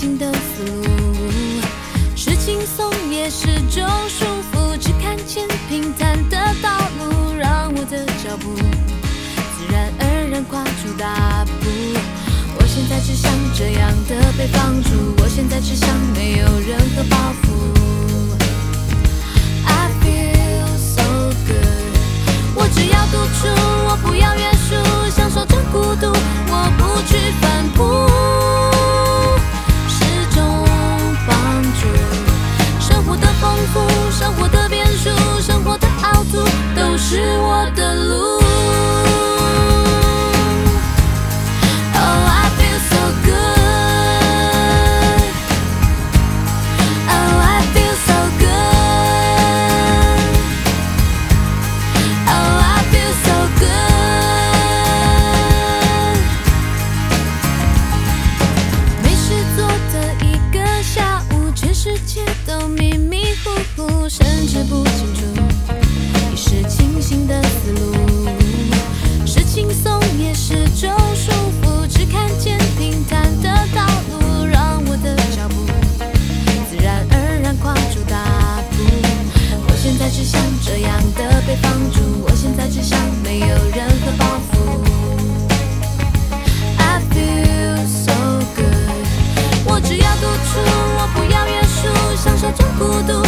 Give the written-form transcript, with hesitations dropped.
新的思路，是轻松也是种束缚，只看见平坦的道路，让我的脚步自然而然跨出大步。我现在只想这样的被放逐，我现在只想没有任何包袱。I feel so good， 我只要独处，我不要约束，享受着孤独，我不去反扑，是种帮助。生活的丰富，生活的变数，生活的凹凸，都是我的路。甚至不清楚你是清醒的思路，是轻松也是种束缚，只看见平坦的道路，让我的脚步自然而然跨出大步。我现在只想这样的被放逐，我现在只想没有任何包袱。I feel so good， 我只要独处，我不要约束，享受着孤独。